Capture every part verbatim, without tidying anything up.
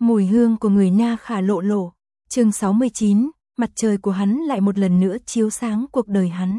Mùi hương của người Na Khả lộ lộ. Chương sáu mươi chín, mặt trời của hắn lại một lần nữa chiếu sáng cuộc đời hắn.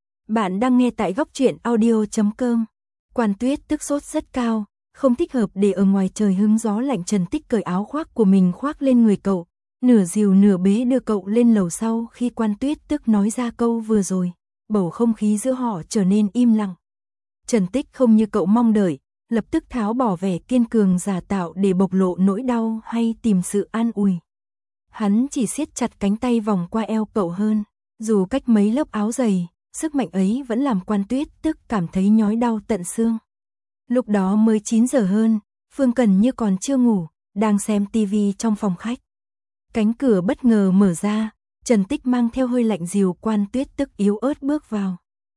Bạn đang nghe tại góc truyện audio chấm com. Quan Tuyết tức sốt rất cao, không thích hợp để ở ngoài trời hứng gió lạnh. Trần Tích cởi áo khoác của mình khoác lên người cậu, nửa dìu nửa bế đưa cậu lên lầu. Sau khi Quan Tuyết tức nói ra câu vừa rồi, bầu không khí giữa họ trở nên im lặng. Trần Tích không như cậu mong đợi, lập tức tháo bỏ vẻ kiên cường giả tạo để bộc lộ nỗi đau hay tìm sự an ủi. Hắn chỉ siết chặt cánh tay vòng qua eo cậu hơn, dù cách mấy lớp áo dày, sức mạnh ấy vẫn làm Quan Tuyết tức cảm thấy nhói đau tận xương. Lúc đó mới chín giờ hơn, Phương Cần Như còn chưa ngủ, đang xem tivi trong phòng khách. Cánh cửa bất ngờ mở ra, Trần Tích mang theo hơi lạnh dìu Quan Tuyết tức yếu ớt bước vào.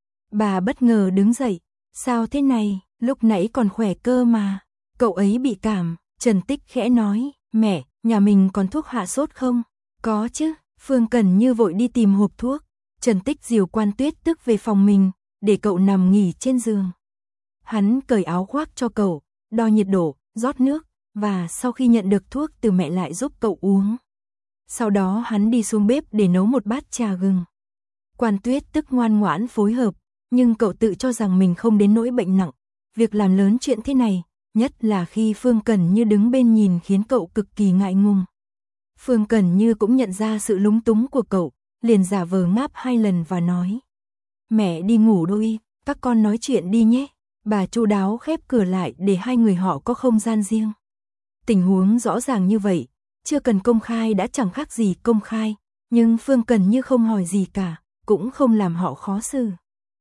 Bà bất ngờ đứng dậy, sao thế này, lúc nãy còn khỏe cơ mà. Cậu ấy bị cảm, Trần Tích khẽ nói, mẹ, nhà mình còn thuốc hạ sốt không? Có chứ, Phương Cần Như vội đi tìm hộp thuốc. Trần Tích dìu Quan Tuyết tức về phòng mình, để cậu nằm nghỉ trên giường. Hắn cởi áo khoác cho cậu, đo nhiệt độ, rót nước, và sau khi nhận được thuốc từ mẹ lại giúp cậu uống. Sau đó hắn đi xuống bếp để nấu một bát trà gừng. Quan Tuyết tức ngoan ngoãn phối hợp, nhưng cậu tự cho rằng mình không đến nỗi bệnh nặng. Việc làm lớn chuyện thế này, nhất là khi Phương Cần Như đứng bên nhìn, khiến cậu cực kỳ ngại ngùng. Phương Cần Như cũng nhận ra sự lúng túng của cậu, liền giả vờ ngáp hai lần và nói: mẹ đi ngủ đôi, các con nói chuyện đi nhé. Bà chu đáo khép cửa lại để hai người họ có không gian riêng. Tình huống rõ ràng như vậy, chưa cần công khai đã chẳng khác gì công khai, nhưng Phương Cần Như không hỏi gì cả, cũng không làm họ khó xử.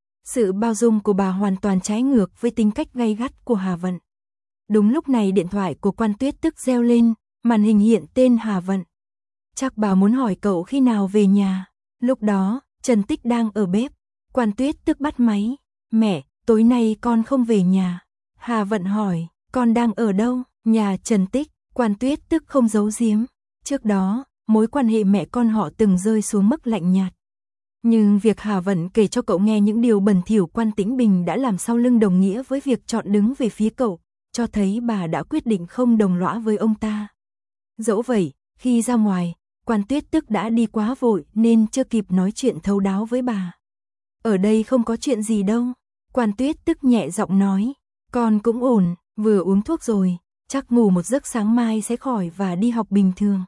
Sự bao dung của bà hoàn toàn trái ngược với tính cách gay gắt của Hà Vận. Đúng lúc này điện thoại của Quan Tuyết tức reo lên, màn hình hiện tên Hà Vận. Chắc bà muốn hỏi cậu khi nào về nhà. Lúc đó, Trần Tích đang ở bếp. Quan Tuyết tức bắt máy. Mẹ, tối nay con không về nhà. Hà Vận hỏi, con đang ở đâu? Nhà Trần Tích. Quan Tuyết tức không giấu giếm. Trước đó, mối quan hệ mẹ con họ từng rơi xuống mức lạnh nhạt. Nhưng việc Hà Vận kể cho cậu nghe những điều bẩn thỉu Quan Tĩnh Bình đã làm sau lưng đồng nghĩa với việc chọn đứng về phía cậu, cho thấy bà đã quyết định không đồng lõa với ông ta. Dẫu vậy, khi ra ngoài, Quan Tuyết tức đã đi quá vội nên chưa kịp nói chuyện thấu đáo với bà. Ở đây không có chuyện gì đâu. Quan Tuyết tức nhẹ giọng nói, con cũng ổn, vừa uống thuốc rồi, chắc ngủ một giấc sáng mai sẽ khỏi và đi học bình thường.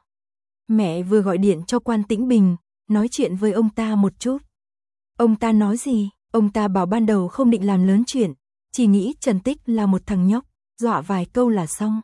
Mẹ vừa gọi điện cho Quan Tĩnh Bình, nói chuyện với ông ta một chút. Ông ta nói gì? Ông ta bảo ban đầu không định làm lớn chuyện, chỉ nghĩ Trần Tích là một thằng nhóc, dọa vài câu là xong.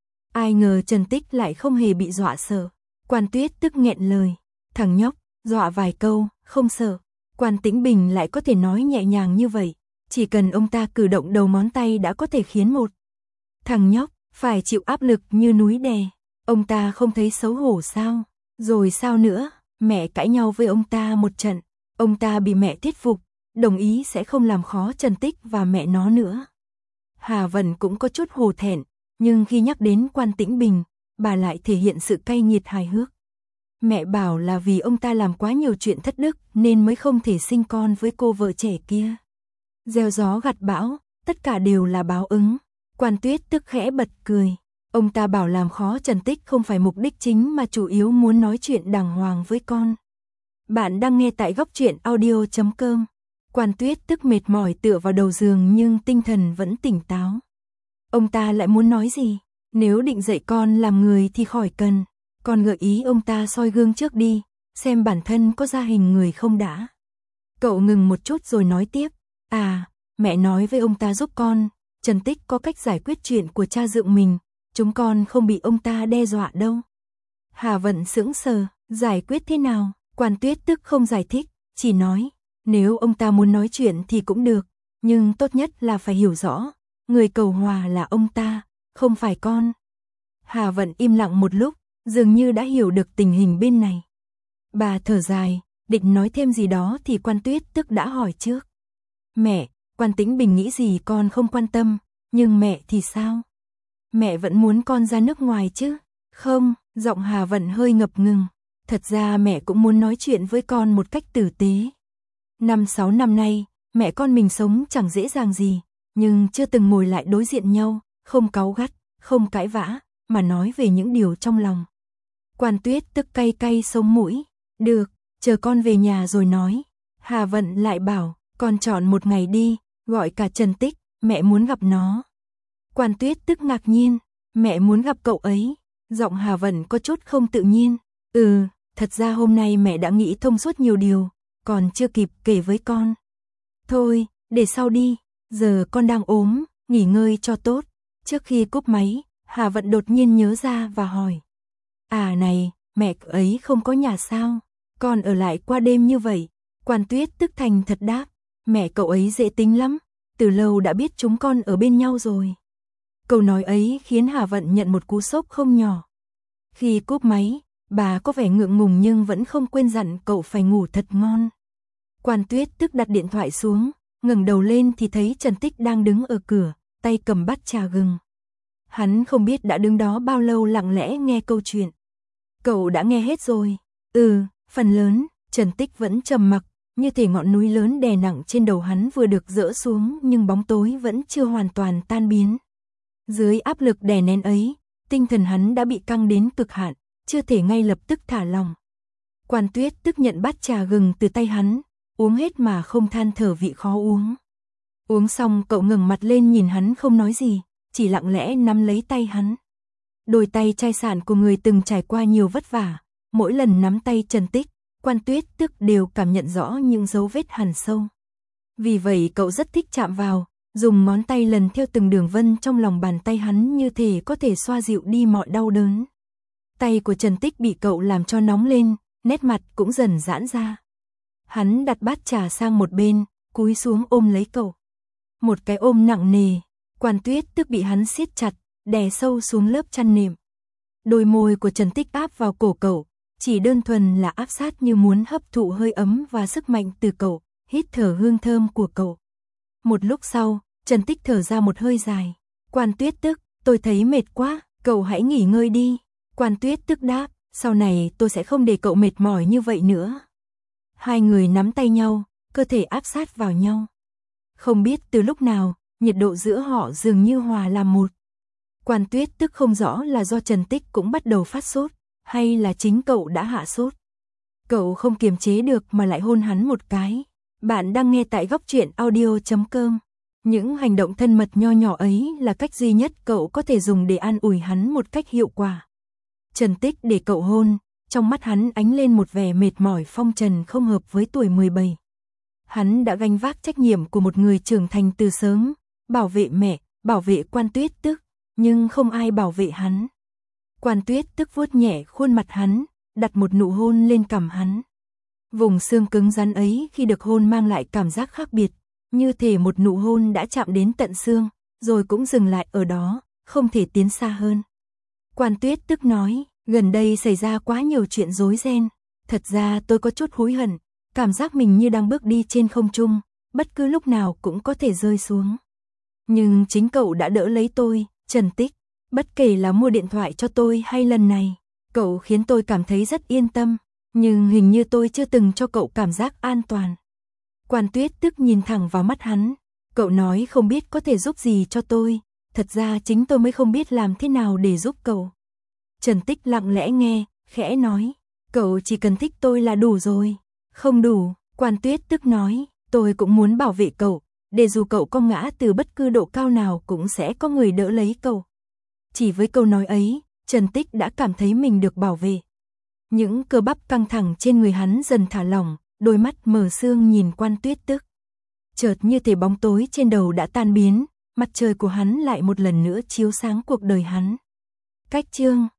Ai ngờ Trần Tích lại không hề bị dọa sợ. Quan Tuyết tức nghẹn lời, thằng nhóc, dọa vài câu, không sợ. Quan Tĩnh Bình lại có thể nói nhẹ nhàng như vậy, chỉ cần ông ta cử động đầu ngón tay đã có thể khiến một thằng nhóc phải chịu áp lực như núi đè. Ông ta không thấy xấu hổ sao? Rồi sao nữa? Mẹ cãi nhau với ông ta một trận, ông ta bị mẹ thuyết phục, đồng ý sẽ không làm khó Trần Tích và mẹ nó nữa. Hà Vận cũng có chút hổ thẹn, nhưng khi nhắc đến Quan Tĩnh Bình, bà lại thể hiện sự cay nghiệt hài hước. Mẹ bảo là vì ông ta làm quá nhiều chuyện thất đức nên mới không thể sinh con với cô vợ trẻ kia. Gieo gió gặt bão, tất cả đều là báo ứng. Quan Tuyết tức khẽ bật cười. Ông ta bảo làm khó Trần Tích không phải mục đích chính mà chủ yếu muốn nói chuyện đàng hoàng với con. Bạn đang nghe tại góc truyện audio chấm com. Quan Tuyết tức mệt mỏi tựa vào đầu giường nhưng tinh thần vẫn tỉnh táo. Ông ta lại muốn nói gì? Nếu định dạy con làm người thì khỏi cần. Con gợi ý ông ta soi gương trước đi, xem bản thân có ra hình người không đã. Cậu ngừng một chút rồi nói tiếp. À, mẹ nói với ông ta giúp con, Trần Tích có cách giải quyết chuyện của cha dượng mình. Chúng con không bị ông ta đe dọa đâu. Hà Vận sững sờ, giải quyết thế nào? Quan Tuyết tức không giải thích, chỉ nói, nếu ông ta muốn nói chuyện thì cũng được, nhưng tốt nhất là phải hiểu rõ, người cầu hòa là ông ta, không phải con. Hà Vận im lặng một lúc, dường như đã hiểu được tình hình bên này. Bà thở dài, định nói thêm gì đó thì Quan Tuyết tức đã hỏi trước. Mẹ, Quan Tĩnh Bình nghĩ gì con không quan tâm, nhưng mẹ thì sao? Mẹ vẫn muốn con ra nước ngoài chứ? Không, giọng Hà Vận hơi ngập ngừng. Thật ra mẹ cũng muốn nói chuyện với con một cách tử tế. Năm sáu năm nay, mẹ con mình sống chẳng dễ dàng gì, nhưng chưa từng ngồi lại đối diện nhau, không cáu gắt, không cãi vã, mà nói về những điều trong lòng. Quan Tuyết tức cay cay sống mũi. Được, chờ con về nhà rồi nói. Hà Vận lại bảo, con chọn một ngày đi, gọi cả Trần Tích, mẹ muốn gặp nó. Quan Tuyết tức ngạc nhiên, mẹ muốn gặp cậu ấy. Giọng Hà Vận có chút không tự nhiên. Ừ, thật ra hôm nay mẹ đã nghĩ thông suốt nhiều điều, còn chưa kịp kể với con. Thôi, để sau đi, giờ con đang ốm, nghỉ ngơi cho tốt. Trước khi cúp máy, Hà Vận đột nhiên nhớ ra và hỏi. À này, mẹ ấy không có nhà sao? Con ở lại qua đêm như vậy. Quan Tuyết tức thành thật đáp. Mẹ cậu ấy dễ tính lắm, từ lâu đã biết chúng con ở bên nhau rồi. Câu nói ấy khiến Hà Vận nhận một cú sốc không nhỏ. Khi cúp máy, bà có vẻ ngượng ngùng nhưng vẫn không quên dặn cậu phải ngủ thật ngon. Quan Tuyết tức đặt điện thoại xuống, ngẩng đầu lên thì thấy Trần Tích đang đứng ở cửa, tay cầm bát trà gừng. Hắn không biết đã đứng đó bao lâu lặng lẽ nghe câu chuyện. Cậu đã nghe hết rồi. Ừ, phần lớn. Trần Tích vẫn trầm mặc, như thể ngọn núi lớn đè nặng trên đầu hắn vừa được dỡ xuống nhưng bóng tối vẫn chưa hoàn toàn tan biến. Dưới áp lực đè nén ấy, tinh thần hắn đã bị căng đến cực hạn, chưa thể ngay lập tức thả lỏng. Quan Tuyết tức nhận bát trà gừng từ tay hắn, uống hết mà không than thở vị khó uống. Uống xong cậu ngẩng mặt lên nhìn hắn không nói gì, chỉ lặng lẽ nắm lấy tay hắn. Đôi tay chai sạn của người từng trải qua nhiều vất vả, mỗi lần nắm tay Trần Tích, Quan Tuyết tức đều cảm nhận rõ những dấu vết hằn sâu. Vì vậy cậu rất thích chạm vào, dùng ngón tay lần theo từng đường vân trong lòng bàn tay hắn như thể có thể xoa dịu đi mọi đau đớn. Tay của Trần Tích bị cậu làm cho nóng lên, nét mặt cũng dần giãn ra. Hắn đặt bát trà sang một bên, cúi xuống ôm lấy cậu. Một cái ôm nặng nề, Quan Tuyết tức bị hắn siết chặt, đè sâu xuống lớp chăn nệm. Đôi môi của Trần Tích áp vào cổ cậu, chỉ đơn thuần là áp sát như muốn hấp thụ hơi ấm và sức mạnh từ cậu, hít thở hương thơm của cậu. Một lúc sau, Trần Tích thở ra một hơi dài. Quan Tuyết tức, tôi thấy mệt quá, cậu hãy nghỉ ngơi đi. Quan Tuyết tức đáp, sau này tôi sẽ không để cậu mệt mỏi như vậy nữa. Hai người nắm tay nhau, cơ thể áp sát vào nhau. Không biết từ lúc nào, nhiệt độ giữa họ dường như hòa làm một. Quan Tuyết tức không rõ là do Trần Tích cũng bắt đầu phát sốt, hay là chính cậu đã hạ sốt. Cậu không kiềm chế được mà lại hôn hắn một cái. Bạn đang nghe tại góc truyện audio chấm com. Những hành động thân mật nho nhỏ ấy là cách duy nhất cậu có thể dùng để an ủi hắn một cách hiệu quả. Trần Tích để cậu hôn, trong mắt hắn ánh lên một vẻ mệt mỏi phong trần không hợp với tuổi mười bảy. Hắn đã gánh vác trách nhiệm của một người trưởng thành từ sớm, bảo vệ mẹ, bảo vệ Quan Tuyết tức, nhưng không ai bảo vệ hắn. Quan Tuyết tức vuốt nhẹ khuôn mặt hắn, đặt một nụ hôn lên cằm hắn. Vùng xương cứng rắn ấy khi được hôn mang lại cảm giác khác biệt, như thể một nụ hôn đã chạm đến tận xương, rồi cũng dừng lại ở đó, không thể tiến xa hơn. Quan Tuyết tức nói, gần đây xảy ra quá nhiều chuyện rối ren, thật ra tôi có chút hối hận, cảm giác mình như đang bước đi trên không trung, bất cứ lúc nào cũng có thể rơi xuống. Nhưng chính cậu đã đỡ lấy tôi, Trần Tích, bất kể là mua điện thoại cho tôi hay lần này, cậu khiến tôi cảm thấy rất yên tâm, nhưng hình như tôi chưa từng cho cậu cảm giác an toàn. Quan Tuyết tức nhìn thẳng vào mắt hắn, cậu nói không biết có thể giúp gì cho tôi, thật ra chính tôi mới không biết làm thế nào để giúp cậu. Trần Tích lặng lẽ nghe, khẽ nói, cậu chỉ cần thích tôi là đủ rồi. Không đủ, Quan Tuyết tức nói, tôi cũng muốn bảo vệ cậu, để dù cậu có ngã từ bất cứ độ cao nào cũng sẽ có người đỡ lấy cậu. Chỉ với câu nói ấy, Trần Tích đã cảm thấy mình được bảo vệ. Những cơ bắp căng thẳng trên người hắn dần thả lỏng, đôi mắt mờ sương nhìn Quan Tuyết tức. Chợt như thể bóng tối trên đầu đã tan biến, mặt trời của hắn lại một lần nữa chiếu sáng cuộc đời hắn. Cách chương